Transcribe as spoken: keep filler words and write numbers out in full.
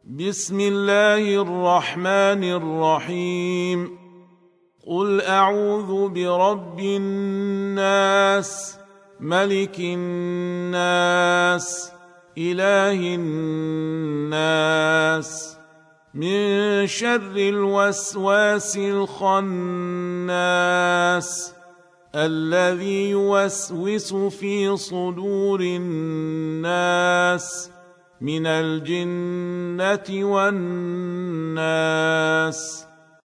بسم الله الرحمن الرحيم قل أعوذ برب الناس ملك الناس إله الناس من شر الوسواس الخناس الذي يوسوس في صدور الناس من الجنة والناس.